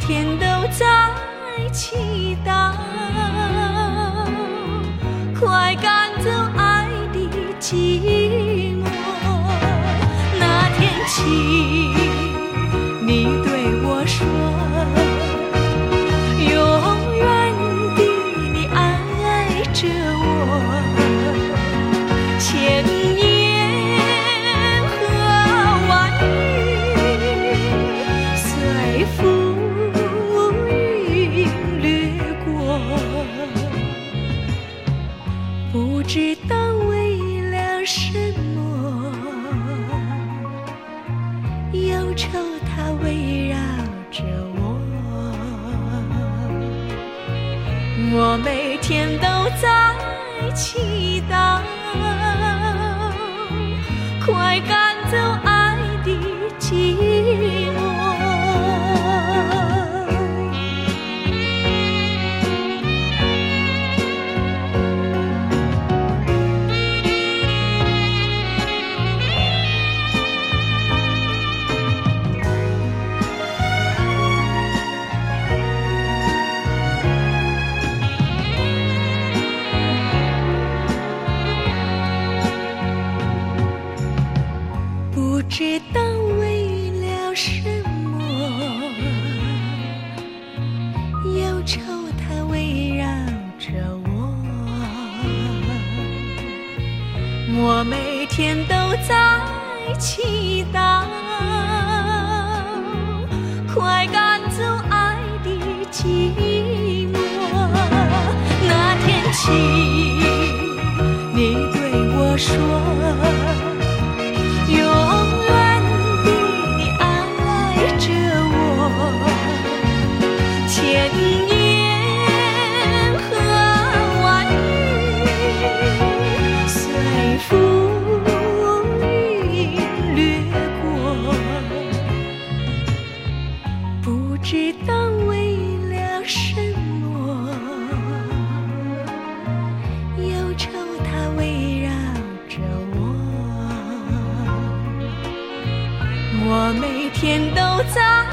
天都在祈祷，快赶走爱的寂寞。那天起，你对我说，永远的你爱着我，千言和万语随风云掠过，不知道为了什么，忧愁它围绕着我，我每天都在祈祷，快赶走爱的寂寞。不知道为了什么，忧愁它围绕着我，我每天都在祈祷，快赶走爱的寂寞。那天起，你对我说，永远的你爱着我，千言和万语随风云掠过，不知道为了什么，忧愁它围绕着我，我每天都在